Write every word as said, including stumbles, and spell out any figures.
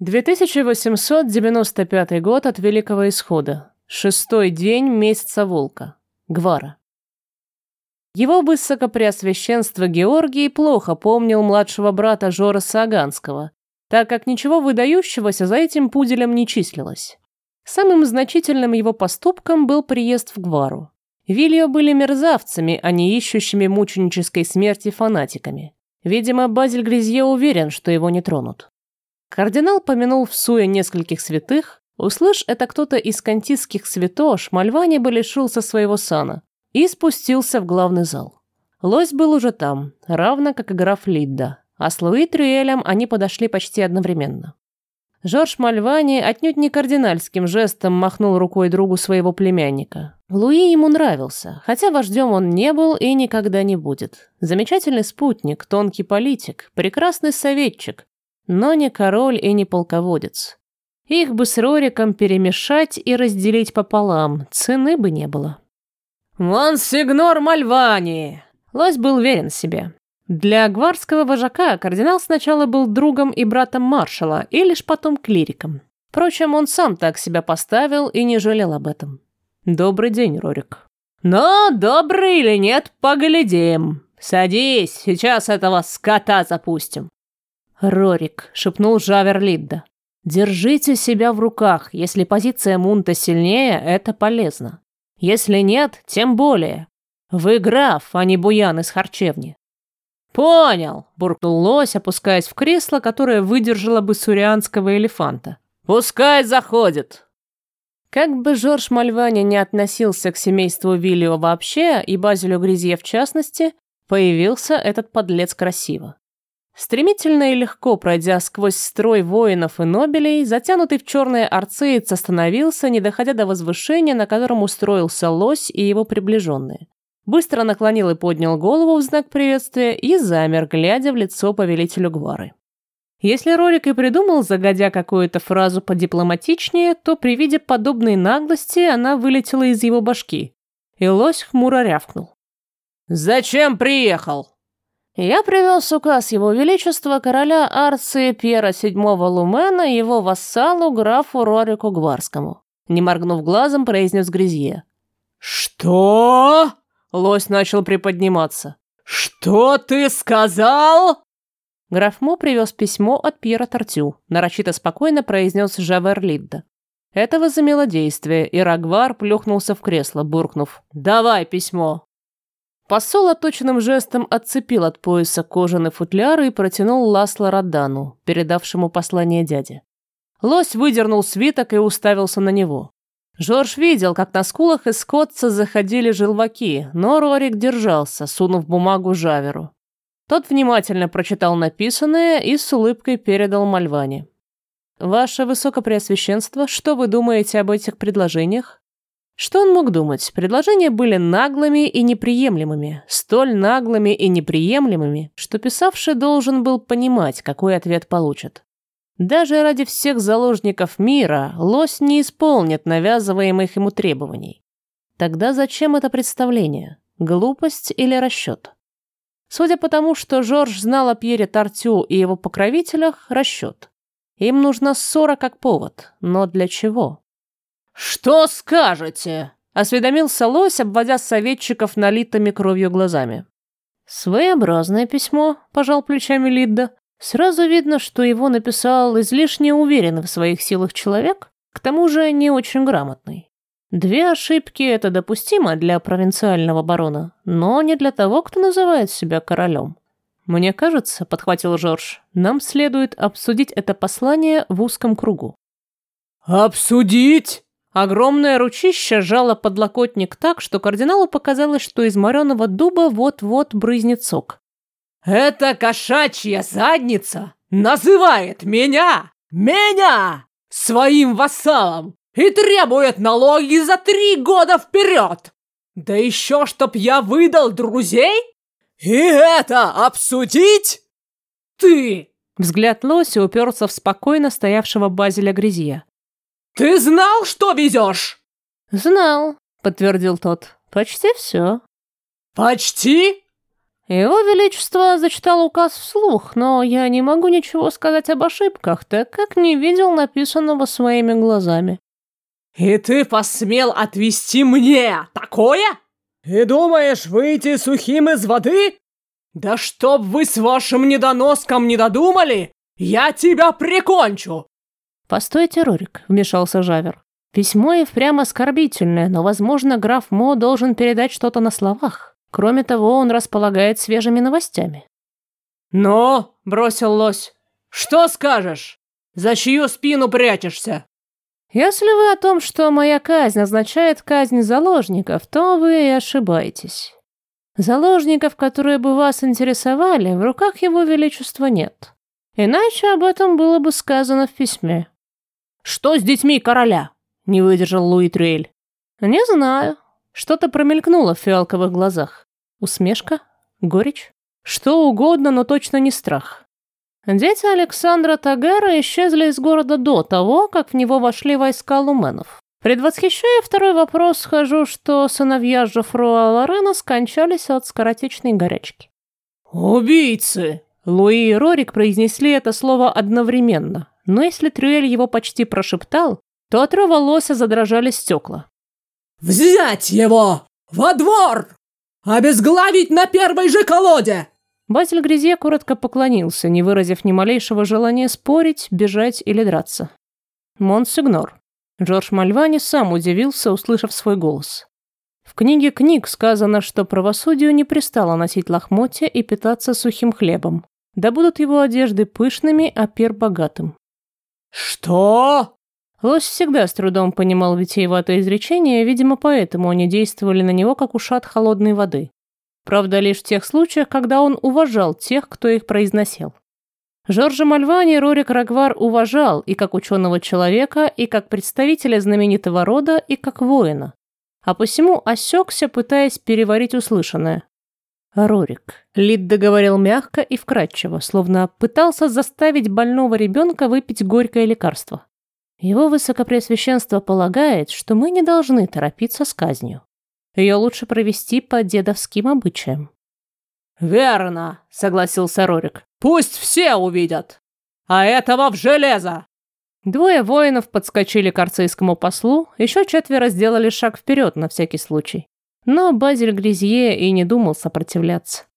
две тысячи восемьсот девяносто пятый год от Великого Исхода. Шестой день месяца Волка. Гвара. Его высокопреосвященство Георгий плохо помнил младшего брата Жора Сааганского, так как ничего выдающегося за этим пуделем не числилось. Самым значительным его поступком был приезд в Гвару. Вильо были мерзавцами, а не ищущими мученической смерти фанатиками. Видимо, Базиль Гризье уверен, что его не тронут. Кардинал помянул в суе нескольких святых. Услышь это кто-то из кантистских святош, Мальвани бы лишился своего сана и спустился в главный зал. Лось был уже там, равно как и граф Лидда, а с Луи Трюэлем они подошли почти одновременно. Жорж Мальвани отнюдь не кардинальским жестом махнул рукой другу своего племянника. Луи ему нравился, хотя вождем он не был и никогда не будет. Замечательный спутник, тонкий политик, прекрасный советчик, но не король и не полководец. Их бы с Рориком перемешать и разделить пополам, цены бы не было. «Монсигнор Мальвани!» Лось был уверен в себе. Для гварского вожака кардинал сначала был другом и братом маршала, и лишь потом клириком. Впрочем, он сам так себя поставил и не жалел об этом. «Добрый день, Рорик». «Ну, добрый или нет, поглядим. Садись, сейчас этого скота запустим». «Рорик», — шепнул Жавер Лидда, — «держите себя в руках. Если позиция Мунта сильнее, это полезно. Если нет, тем более. Вы граф, а не буян из харчевни». «Понял», — буркнул лось, опускаясь в кресло, которое выдержало бы сурианского элефанта. «Пускай заходит». Как бы Жорж Мальвани не относился к семейству Вильо вообще, и Базилю Гризье в частности, появился этот подлец красиво. Стремительно и легко пройдя сквозь строй воинов и нобелей, затянутый в черные арцеец остановился, не доходя до возвышения, на котором устроился лось и его приближенные. Быстро наклонил и поднял голову в знак приветствия и замер, глядя в лицо повелителю Гвары. Если Рорик и придумал загодя какую-то фразу подипломатичнее, то при виде подобной наглости она вылетела из его башки, и лось хмуро рявкнул. «Зачем приехал?» «Я привез указ его величества короля Арции Пьера седьмого Лумена его вассалу графу Рорику Гварскому», не моргнув глазом, произнес Гризье. «Что?» Лось начал приподниматься. «Что ты сказал?» Граф Мо привез письмо от Пьера Тортю, нарочито спокойно произнес Жавер Лидда. Это возымело действие, и Рагвар плюхнулся в кресло, буркнув: «Давай письмо!» Посол отточенным жестом отцепил от пояса кожаный футляр и протянул Ласло Радану, передавшему послание дяде. Лось выдернул свиток и уставился на него. Жорж видел, как на скулах из скотца заходили желваки, но Рорик держался, сунув бумагу Жаверу. Тот внимательно прочитал написанное и с улыбкой передал Мальвани. «Ваше Высокопреосвященство, что вы думаете об этих предложениях?» Что он мог думать? Предложения были наглыми и неприемлемыми, столь наглыми и неприемлемыми, что писавший должен был понимать, какой ответ получит. Даже ради всех заложников мира лось не исполнит навязываемых ему требований. Тогда зачем это представление? Глупость или расчет? Судя по тому, что Жорж знал о Пьере Тортю и его покровителях, расчет. Им нужна ссора как повод, но для чего? «Что скажете?» — осведомился лось, обводя советчиков налитыми кровью глазами. «Своеобразное письмо», — пожал плечами Лидда. Сразу видно, что его написал излишне уверенный в своих силах человек, к тому же не очень грамотный. Две ошибки — это допустимо для провинциального барона, но не для того, кто называет себя королем. «Мне кажется, — подхватил Жорж, — нам следует обсудить это послание в узком кругу». «Обсудить?» Огромное ручище жало подлокотник так, что кардиналу показалось, что из мореного дуба вот-вот брызнет сок. «Эта кошачья задница называет меня, меня, своим вассалом и требует налоги за три года вперед! Да еще чтоб я выдал друзей? И это обсудить? Ты!» Взгляд лося уперся в спокойно стоявшего Базиля Гризье. «Ты знал, что везешь?» «Знал», — подтвердил тот. «Почти все». «Почти? Его Величество зачитал указ вслух, но я не могу ничего сказать об ошибках, так как не видел написанного своими глазами. И ты посмел отвести мне такое? И думаешь выйти сухим из воды? Да чтоб вы с вашим недоноском не додумали, я тебя прикончу! Постойте, Рорик, вмешался Жавер. Письмо и впрямь оскорбительное, но, возможно, граф Мо должен передать что-то на словах. Кроме того, он располагает свежими новостями. «Ну, — бросил лось, — что скажешь? За чью спину прячешься?» «Если вы о том, что моя казнь означает казнь заложников, то вы и ошибаетесь. Заложников, которые бы вас интересовали, в руках его величества нет. Иначе об этом было бы сказано в письме». «Что с детьми короля?» — не выдержал Луи Трюэль. «Не знаю». Что-то промелькнуло в фиалковых глазах. Усмешка? Горечь? Что угодно, но точно не страх. Дети Александра Тагера исчезли из города до того, как в него вошли войска луменов. Предвосхищая второй вопрос, скажу, что сыновья Жофруа Лорена скончались от скоротечной горячки. «Убийцы!» Луи и Рорик произнесли это слово одновременно, но если Трюэль его почти прошептал, то от рева лося задрожали стекла. «Взять его! Во двор! Обезглавить на первой же колоде!» Базиль Гризье коротко поклонился, не выразив ни малейшего желания спорить, бежать или драться. «Монсигнор». Жорж Мальвани сам удивился, услышав свой голос. В книге книг сказано, что правосудию не пристало носить лохмотья и питаться сухим хлебом. Да будут его одежды пышными, а пир богатым. «Что?» Лось всегда с трудом понимал витиеватое изречение, видимо, поэтому они действовали на него, как ушат холодной воды. Правда, лишь в тех случаях, когда он уважал тех, кто их произносил. Жоржа Мальвани Рорик Рагвар уважал и как ученого человека, и как представителя знаменитого рода, и как воина. А посему осекся, пытаясь переварить услышанное. «Рорик», — Лидда говорил мягко и вкратчиво, словно пытался заставить больного ребенка выпить горькое лекарство. «Его высокопреосвященство полагает, что мы не должны торопиться с казнью. Ее лучше провести по дедовским обычаям». «Верно», — согласился Рорик. «Пусть все увидят. А этого в железо!» Двое воинов подскочили к арцийскому послу, еще четверо сделали шаг вперед на всякий случай. Но Базиль Гризье и не думал сопротивляться.